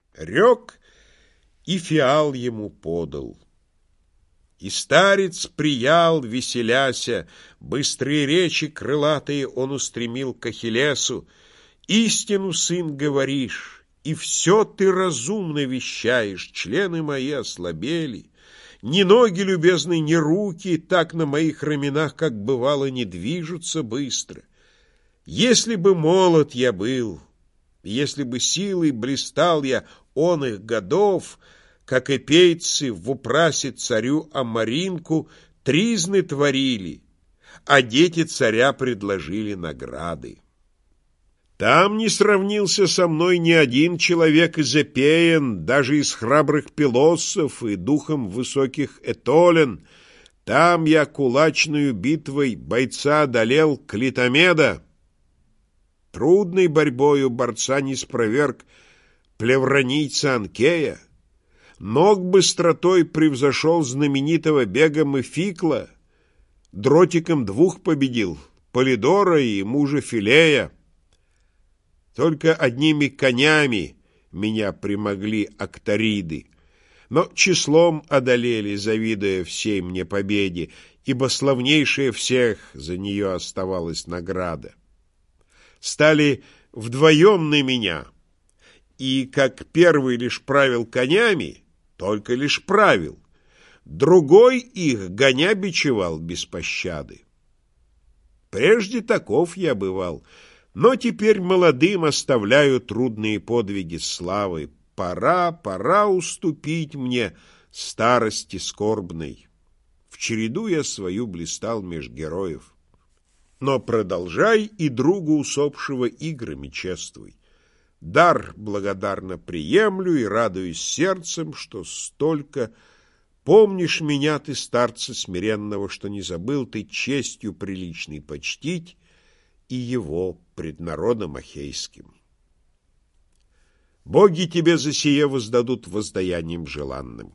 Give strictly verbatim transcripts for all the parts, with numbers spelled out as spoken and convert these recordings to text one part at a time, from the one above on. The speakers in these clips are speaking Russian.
Рек, и фиал ему подал. И старец приял, веселяся, быстрые речи крылатые он устремил к Ахиллесу. Истину, сын, говоришь, и все ты разумно вещаешь, члены мои ослабели. Ни ноги, любезные, ни руки так на моих раменах, как бывало, не движутся быстро. Если бы молод я был, если бы силой блистал я он их годов, как эпейцы в упрасе царю Амаринку тризны творили, а дети царя предложили награды. Там не сравнился со мной ни один человек из эпеен, даже из храбрых пилоссов и духом высоких этолен. Там я кулачную битвой бойца одолел Клитомеда. Трудной борьбою борца не спроверг плевронийца Анкея. Ног быстротой превзошел знаменитого бегом Эфикла, дротиком двух победил, Полидора и мужа Филея. Только одними конями меня примогли Акториды, но числом одолели, завидуя всей мне победе, ибо славнейшая всех за нее оставалась награда. Стали вдвоем на меня, и как первый лишь правил конями, только лишь правил, другой их гоня бичевал без пощады. Прежде таков я бывал, но теперь молодым оставляю трудные подвиги славы. Пора, пора уступить мне старости скорбной. В череду я свою блистал меж героев. Но продолжай и другу усопшего играми чествуй. Дар благодарно приемлю и радуюсь сердцем, что столько помнишь меня ты, старца смиренного, что не забыл ты честью приличной почтить и его пред народом ахейским. Боги тебе за сие воздадут воздаянием желанным.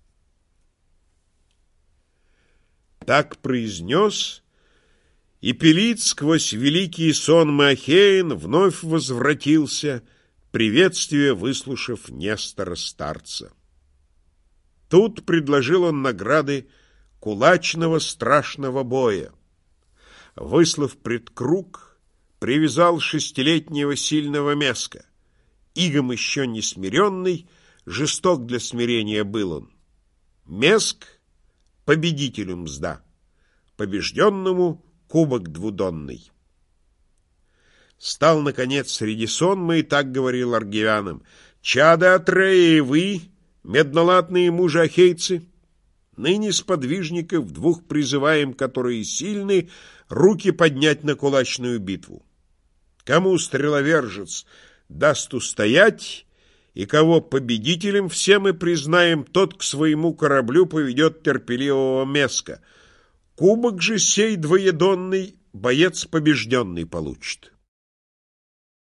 Так произнес, и Пелит сквозь великий сон Ахеин вновь возвратился, приветствие выслушав Нестора старца. Тут предложил он награды кулачного страшного боя. Выслав пред круг, привязал шестилетнего сильного Меска. Игом еще не смиренный, жесток для смирения был он. Меск — победителю мзда, побежденному — кубок двудонный. Стал, наконец, среди сонма и так говорил аргивянам: «Чада Атрея и вы, меднолатные мужи ахейцы, ныне сподвижников двух призываем, которые сильны, руки поднять на кулачную битву. Кому стреловержец даст устоять, и кого победителем все мы признаем, тот к своему кораблю поведет терпеливого Меска. Кубок же сей двоедонный боец побежденный получит».